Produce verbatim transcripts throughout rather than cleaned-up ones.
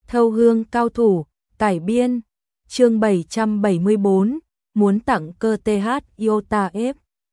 Thâu hương cao thủ, cải biên, chương bảy trăm bảy mươi bốn, muốn tặng cơ tê hát Iota F.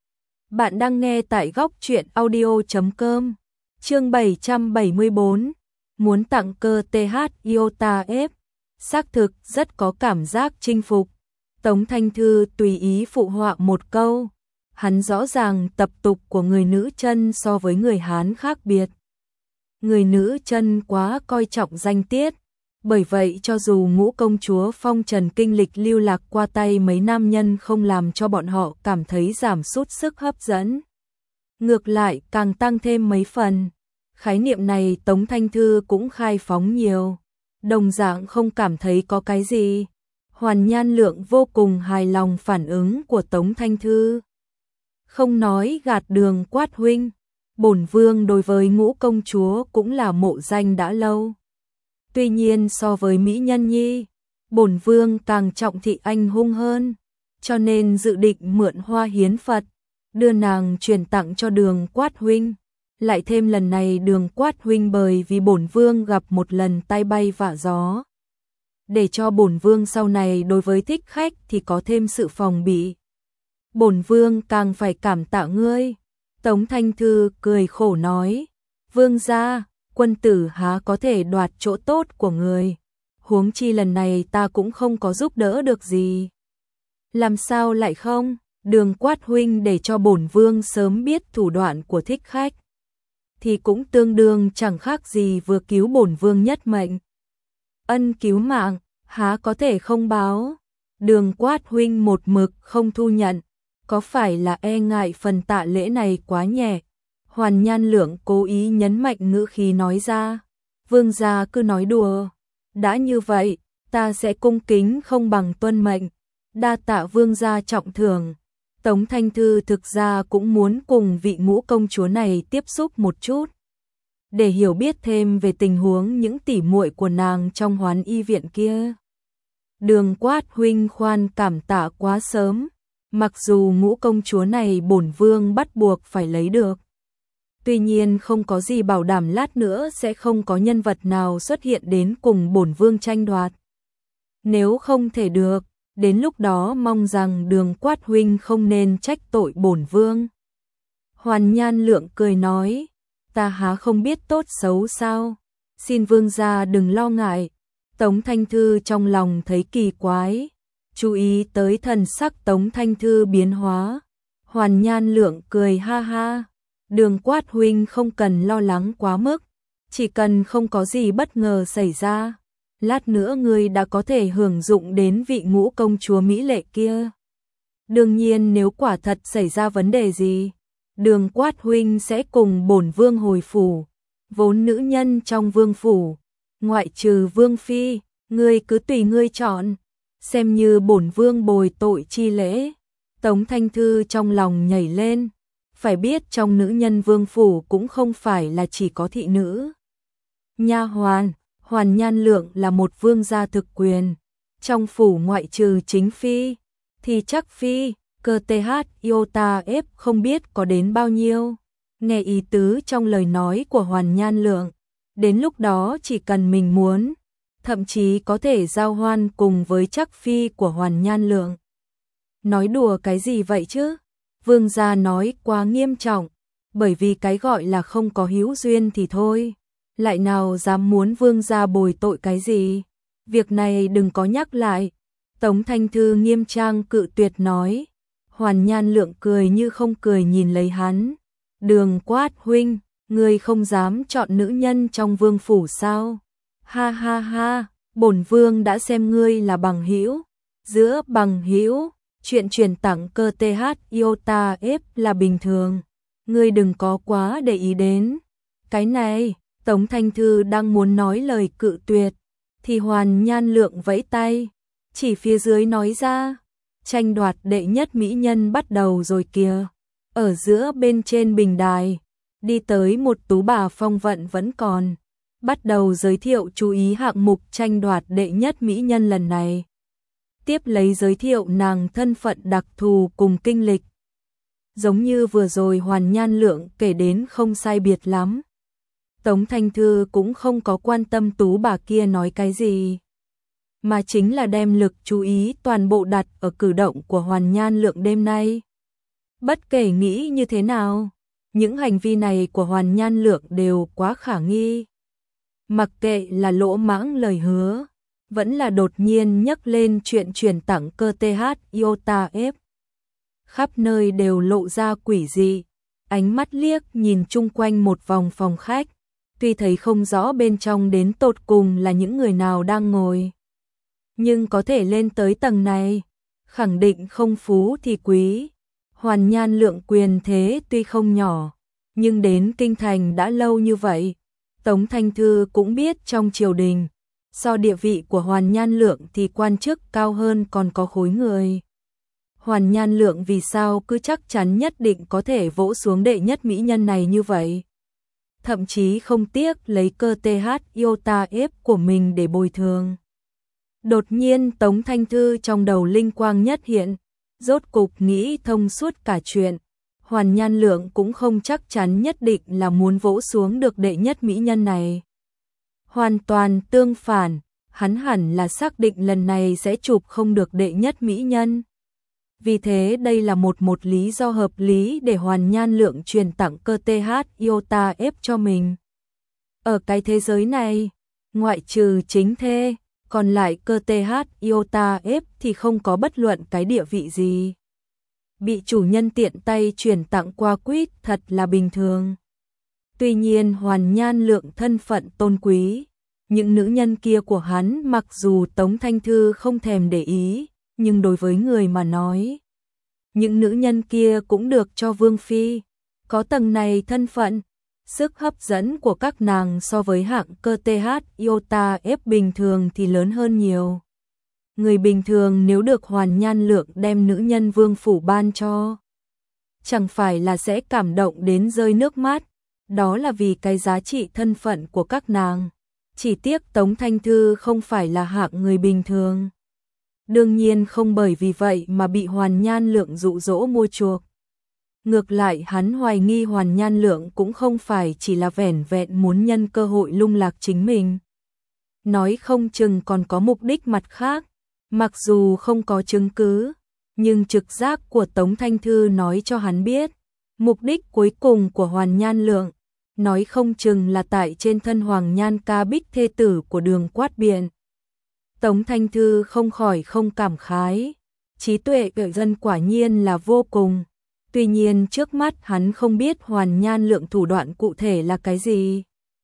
Bạn đang nghe tại góc truyện audio chấm com, chương bảy trăm bảy mươi bốn, muốn tặng cơ tê hát Iota F. Xác thực rất có cảm giác chinh phục. Tống Thanh Thư tùy ý phụ họa một câu, hắn rõ ràng tập tục của người nữ chân so với người Hán khác biệt. Người nữ chân quá coi trọng danh tiết, bởi vậy cho dù ngũ công chúa phong trần kinh lịch lưu lạc qua tay mấy nam nhân không làm cho bọn họ cảm thấy giảm sút sức hấp dẫn. Ngược lại càng tăng thêm mấy phần. Khái niệm này Tống Thanh Thư cũng khai phóng nhiều, đồng dạng không cảm thấy có cái gì. Hoàn Nhan Lượng vô cùng hài lòng phản ứng của Tống Thanh Thư. Không nói gạt Đường Quát huynh, bổn vương đối với ngũ công chúa cũng là mộ danh đã lâu. Tuy nhiên so với mỹ nhân nhi, bổn vương càng trọng thị anh hung hơn, cho nên dự định mượn hoa hiến Phật, đưa nàng truyền tặng cho Đường Quát huynh. Lại thêm lần này Đường Quát huynh bởi vì bổn vương gặp một lần tai bay vạ gió, để cho bổn vương sau này đối với thích khách thì có thêm sự phòng bị. Bổn vương càng phải cảm tạ ngươi. Tống Thanh Thư cười khổ nói, vương gia, quân tử há có thể đoạt chỗ tốt của người, huống chi lần này ta cũng không có giúp đỡ được gì. Làm sao lại không? Đường Quát huynh để cho bổn vương sớm biết thủ đoạn của thích khách, thì cũng tương đương chẳng khác gì vừa cứu bổn vương nhất mệnh. Ân cứu mạng, há có thể không báo. Đường Quát huynh một mực không thu nhận, có phải là e ngại phần tạ lễ này quá nhẹ? Hoàn Nhan Lượng cố ý nhấn mạnh ngữ khí nói ra, vương gia cứ nói đùa, đã như vậy, ta sẽ cung kính không bằng tuân mệnh, đa tạ vương gia trọng thưởng. Tống Thanh Thư thực ra cũng muốn cùng vị ngũ công chúa này tiếp xúc một chút, để hiểu biết thêm về tình huống những tỉ muội của nàng trong Hoán Y viện kia. Đường Quát huynh khoan cảm tạ quá sớm, mặc dù ngũ công chúa này bổn vương bắt buộc phải lấy được. Tuy nhiên không có gì bảo đảm lát nữa sẽ không có nhân vật nào xuất hiện đến cùng bổn vương tranh đoạt. Nếu không thể được, đến lúc đó mong rằng Đường Quát huynh không nên trách tội bổn vương. Hoàn Nhan Lượng cười nói, ta há không biết tốt xấu sao? Xin vương gia đừng lo ngại. Tống Thanh Thư trong lòng thấy kỳ quái, chú ý tới thần sắc Tống Thanh Thư biến hóa. Hoàn Nhan Lượng cười ha ha, Đường Quát huynh không cần lo lắng quá mức, chỉ cần không có gì bất ngờ xảy ra, lát nữa ngươi đã có thể hưởng dụng đến vị ngũ công chúa mỹ lệ kia. Đương nhiên nếu quả thật xảy ra vấn đề gì, Đường Quát huynh sẽ cùng bổn vương hồi phủ. Vốn nữ nhân trong vương phủ, ngoại trừ vương phi, ngươi cứ tùy ngươi chọn, xem như bổn vương bồi tội chi lễ. Tống Thanh Thư trong lòng nhảy lên, phải biết trong nữ nhân vương phủ cũng không phải là chỉ có thị nữ, nha hoàn. Hoàn Nhan Lượng là một vương gia thực quyền, trong phủ ngoại trừ chính phi, thì chắc phi, cơ tê hát Iota F không biết có đến bao nhiêu. Nghe ý tứ trong lời nói của Hoàn Nhan Lượng, đến lúc đó chỉ cần mình muốn, thậm chí có thể giao hoan cùng với chắc phi của Hoàn Nhan Lượng. Nói đùa cái gì vậy chứ? Vương gia nói quá nghiêm trọng, bởi vì cái gọi là không có hữu duyên thì thôi, lại nào dám muốn vương gia bồi tội cái gì? Việc này đừng có nhắc lại. Tống Thanh Thư nghiêm trang cự tuyệt nói. Hoàn Nhan Lượng cười như không cười nhìn lấy hắn. Đường Quát huynh, ngươi không dám chọn nữ nhân trong vương phủ sao? Ha ha ha, bổn vương đã xem ngươi là bằng hữu. Giữa bằng hữu, chuyện truyền tặng cơ tê hát Iota F là bình thường, ngươi đừng có quá để ý đến. Cái này, Tống Thanh Thư đang muốn nói lời cự tuyệt, thì Hoàn Nhan Lượng vẫy tay, chỉ phía dưới nói ra, tranh đoạt đệ nhất mỹ nhân bắt đầu rồi kìa. Ở giữa bên trên bình đài, đi tới một tú bà phong vận vẫn còn, bắt đầu giới thiệu chú ý hạng mục tranh đoạt đệ nhất mỹ nhân lần này. Tiếp lấy giới thiệu nàng thân phận đặc thù cùng kinh lịch. Giống như vừa rồi Hoàn Nhan Lượng kể đến không sai biệt lắm. Tống Thanh Thư cũng không có quan tâm tú bà kia nói cái gì, mà chính là đem lực chú ý toàn bộ đặt ở cử động của Hoàn Nhan Lượng đêm nay. Bất kể nghĩ như thế nào, những hành vi này của Hoàn Nhan Lượng đều quá khả nghi. Mặc kệ là lỗ mãng lời hứa, vẫn là đột nhiên nhắc lên chuyện chuyển tặng cơ tê hát Iota F. Khắp nơi đều lộ ra quỷ dị, ánh mắt liếc nhìn chung quanh một vòng phòng khách, tuy thấy không rõ bên trong đến tột cùng là những người nào đang ngồi. Nhưng có thể lên tới tầng này, khẳng định không phú thì quý. Hoàn Nhan Lượng quyền thế tuy không nhỏ, nhưng đến kinh thành đã lâu như vậy, Tống Thanh Thư cũng biết trong triều đình, so địa vị của Hoàn Nhan Lượng thì quan chức cao hơn còn có khối người. Hoàn Nhan Lượng vì sao cứ chắc chắn nhất định có thể vỗ xuống đệ nhất mỹ nhân này như vậy? Thậm chí không tiếc lấy cơ tê hát Iota F của mình để bồi thường. Đột nhiên Tống Thanh Thư trong đầu linh quang nhất hiện, rốt cục nghĩ thông suốt cả chuyện. Hoàn Nhan Lượng cũng không chắc chắn nhất định là muốn vỗ xuống được đệ nhất mỹ nhân này. Hoàn toàn tương phản, hắn hẳn là xác định lần này sẽ chụp không được đệ nhất mỹ nhân. Vì thế đây là một một lý do hợp lý để Hoàn Nhan Lượng truyền tặng cơ tê hát Iota F cho mình. Ở cái thế giới này, ngoại trừ chính thê, còn lại cơ tê hát Iota F thì không có bất luận cái địa vị gì. Bị chủ nhân tiện tay chuyển tặng qua quýt thật là bình thường. Tuy nhiên Hoàn Nhan Lượng thân phận tôn quý, những nữ nhân kia của hắn mặc dù Tống Thanh Thư không thèm để ý, nhưng đối với người mà nói, những nữ nhân kia cũng được cho vương phi, có tầng này thân phận, sức hấp dẫn của các nàng so với hạng cơ tê hát Iota F bình thường thì lớn hơn nhiều. Người bình thường nếu được Hoàn Nhan Lượng đem nữ nhân vương phủ ban cho, chẳng phải là sẽ cảm động đến rơi nước mắt, đó là vì cái giá trị thân phận của các nàng. Chỉ tiếc Tống Thanh Thư không phải là hạng người bình thường. Đương nhiên không bởi vì vậy mà bị Hoàn Nhan Lượng dụ dỗ mua chuộc. Ngược lại hắn hoài nghi Hoàn Nhan Lượng cũng không phải chỉ là vẻn vẹn muốn nhân cơ hội lung lạc chính mình. Nói không chừng còn có mục đích mặt khác, mặc dù không có chứng cứ, nhưng trực giác của Tống Thanh Thư nói cho hắn biết, mục đích cuối cùng của Hoàn Nhan Lượng, nói không chừng là tại trên thân Hoàng Nhan Ca Bích thê tử của Đường Quát Biện. Tống Thanh Thư không khỏi không cảm khái, trí tuệ của dân quả nhiên là vô cùng. Tuy nhiên trước mắt hắn không biết Hoàn Nhan Lượng thủ đoạn cụ thể là cái gì.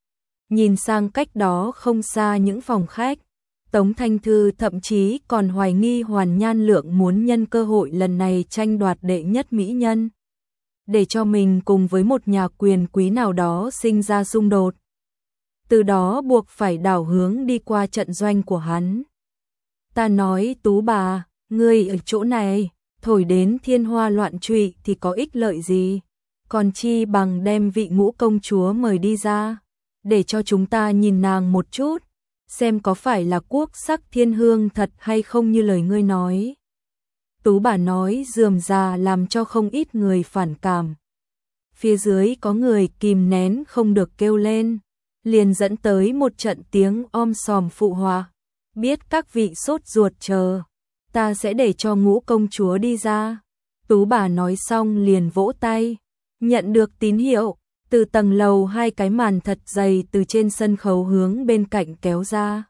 Nhìn sang cách đó không xa những phòng khách, Tống Thanh Thư thậm chí còn hoài nghi Hoàn Nhan Lượng muốn nhân cơ hội lần này tranh đoạt đệ nhất mỹ nhân, để cho mình cùng với một nhà quyền quý nào đó sinh ra xung đột. Từ đó buộc phải đảo hướng đi qua trận doanh của hắn. Ta nói Tú bà, ngươi ở chỗ này, thổi đến thiên hoa loạn trụy thì có ích lợi gì, còn chi bằng đem vị Ngũ công chúa mời đi ra, để cho chúng ta nhìn nàng một chút, xem có phải là quốc sắc thiên hương thật hay không như lời ngươi nói. Tú bà nói rườm rà làm cho không ít người phản cảm. Phía dưới có người kìm nén không được kêu lên, liền dẫn tới một trận tiếng om sòm phụ họa. Biết các vị sốt ruột chờ, ta sẽ để cho Ngũ công chúa đi ra. Tú bà nói xong liền vỗ tay, nhận được tín hiệu, từ tầng lầu hai cái màn thật dày từ trên sân khấu hướng bên cạnh kéo ra.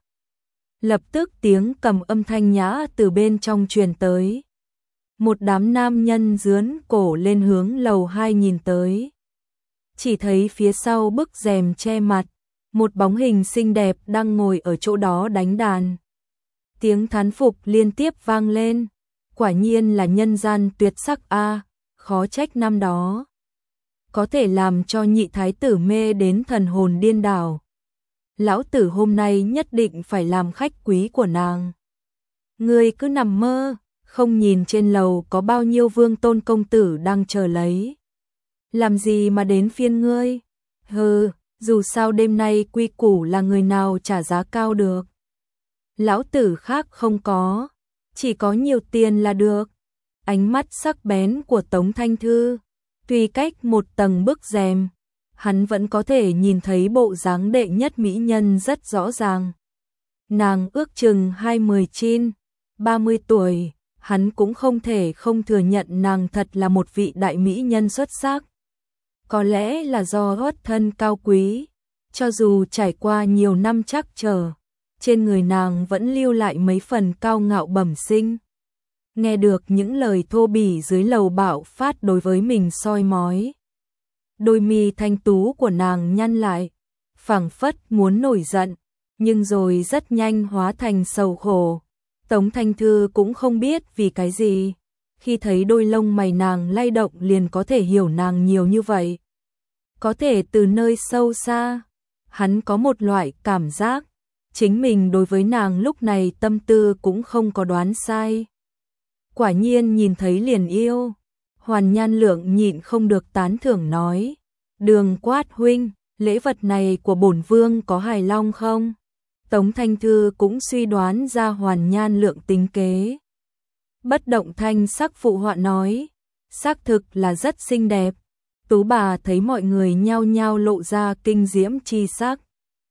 Lập tức tiếng cầm âm thanh nhã từ bên trong truyền tới. Một đám nam nhân dướn cổ lên hướng lầu hai nhìn tới. Chỉ thấy phía sau bức rèm che mặt, một bóng hình xinh đẹp đang ngồi ở chỗ đó đánh đàn. Tiếng thán phục liên tiếp vang lên, quả nhiên là nhân gian tuyệt sắc a, khó trách năm đó có thể làm cho nhị thái tử mê đến thần hồn điên đảo. Lão tử hôm nay nhất định phải làm khách quý của nàng. Ngươi cứ nằm mơ, không nhìn trên lầu có bao nhiêu vương tôn công tử đang chờ lấy. Làm gì mà đến phiên ngươi? Hừ, dù sao đêm nay quy củ là người nào trả giá cao được. Lão tử khác không có, chỉ có nhiều tiền là được. Ánh mắt sắc bén của Tống Thanh Thư, tuy cách một tầng bức rèm, hắn vẫn có thể nhìn thấy bộ dáng đệ nhất mỹ nhân rất rõ ràng. Nàng ước chừng hai mươi chín, ba mươi tuổi, hắn cũng không thể không thừa nhận nàng thật là một vị đại mỹ nhân xuất sắc. Có lẽ là do xuất thân cao quý, cho dù trải qua nhiều năm trắc trở, trên người nàng vẫn lưu lại mấy phần cao ngạo bẩm sinh. Nghe được những lời thô bỉ dưới lầu bạo phát đối với mình soi mói. Đôi mi thanh tú của nàng nhăn lại, phảng phất muốn nổi giận, nhưng rồi rất nhanh hóa thành sầu khổ. Tống Thanh Thư cũng không biết vì cái gì, khi thấy đôi lông mày nàng lay động liền có thể hiểu nàng nhiều như vậy. Có thể từ nơi sâu xa, hắn có một loại cảm giác, chính mình đối với nàng lúc này tâm tư cũng không có đoán sai. Quả nhiên nhìn thấy liền yêu. Hoàn Nhan Lượng nhịn không được tán thưởng nói, Đường Quát huynh, lễ vật này của bổn vương có hài long không? Tống Thanh Thư cũng suy đoán ra Hoàn Nhan Lượng tính kế. Bất động thanh sắc phụ họa nói, xác thực là rất xinh đẹp. Tú bà thấy mọi người nhao nhao lộ ra kinh diễm chi sắc.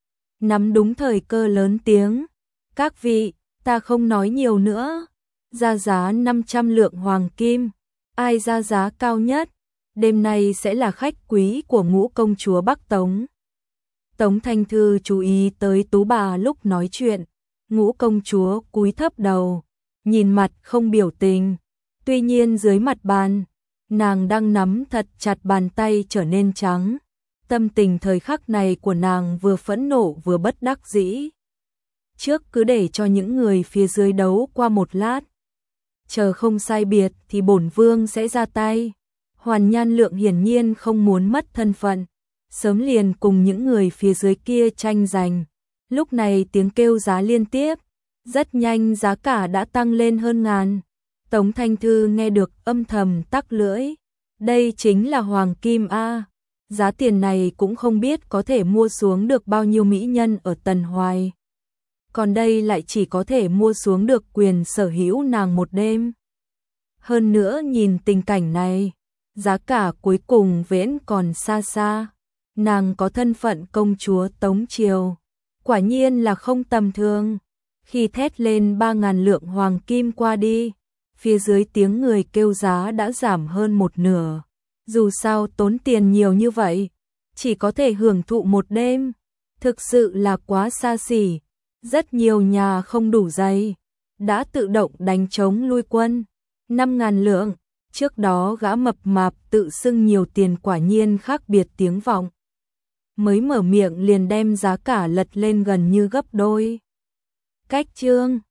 Nắm đúng thời cơ lớn tiếng, các vị, ta không nói nhiều nữa, ra giá năm trăm lượng hoàng kim, ai ra giá cao nhất, đêm nay sẽ là khách quý của Ngũ công chúa Bắc Tống. Tống Thanh Thư chú ý tới Tú bà lúc nói chuyện, Ngũ công chúa cúi thấp đầu, nhìn mặt không biểu tình, tuy nhiên dưới mặt bàn, nàng đang nắm thật chặt bàn tay trở nên trắng. Tâm tình thời khắc này của nàng vừa phẫn nộ vừa bất đắc dĩ. Trước cứ để cho những người phía dưới đấu qua một lát. Chờ không sai biệt thì bổn vương sẽ ra tay. Hoàn Nhan Lượng hiển nhiên không muốn mất thân phận. Sớm liền cùng những người phía dưới kia tranh giành. Lúc này tiếng kêu giá liên tiếp. Rất nhanh giá cả đã tăng lên hơn ngàn. Tống Thanh Thư nghe được âm thầm tắc lưỡi. Đây chính là hoàng kim A. Giá tiền này cũng không biết có thể mua xuống được bao nhiêu mỹ nhân ở Tần Hoài. Còn đây lại chỉ có thể mua xuống được quyền sở hữu nàng một đêm. Hơn nữa nhìn tình cảnh này, giá cả cuối cùng vẫn còn xa xa. Nàng có thân phận công chúa Tống Triều, quả nhiên là không tầm thường. Khi thét lên ba ngàn lượng hoàng kim qua đi, phía dưới tiếng người kêu giá đã giảm hơn một nửa. Dù sao tốn tiền nhiều như vậy, chỉ có thể hưởng thụ một đêm, thực sự là quá xa xỉ. Rất nhiều nhà không đủ giày, đã tự động đánh trống lui quân. Năm ngàn lượng, trước đó gã mập mạp tự xưng nhiều tiền quả nhiên khác biệt tiếng vọng. Mới mở miệng liền đem giá cả lật lên gần như gấp đôi. Cách chương